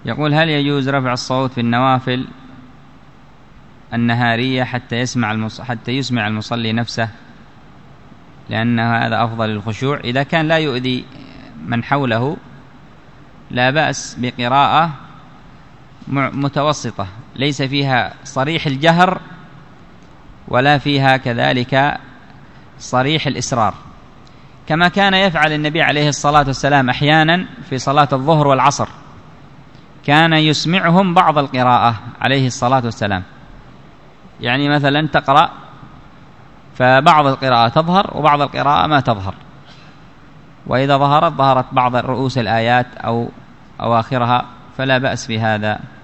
يقول: هل يجوز رفع الصوت في النوافل النهارية حتى يسمع المصلي نفسه، لأن هذا أفضل للخشوع؟ إذا كان لا يؤذي من حوله لا بأس بقراءة متوسطة ليس فيها صريح الجهر ولا فيها كذلك صريح الإسرار، كما كان يفعل النبي عليه الصلاة والسلام أحيانا في صلاة الظهر والعصر، كان يسمعهم بعض القراءة عليه الصلاة والسلام. يعني مثلا تقرأ فبعض القراءة تظهر وبعض القراءة ما تظهر، وإذا ظهرت بعض رؤوس الآيات أو أواخرها، فلا بأس بهذا.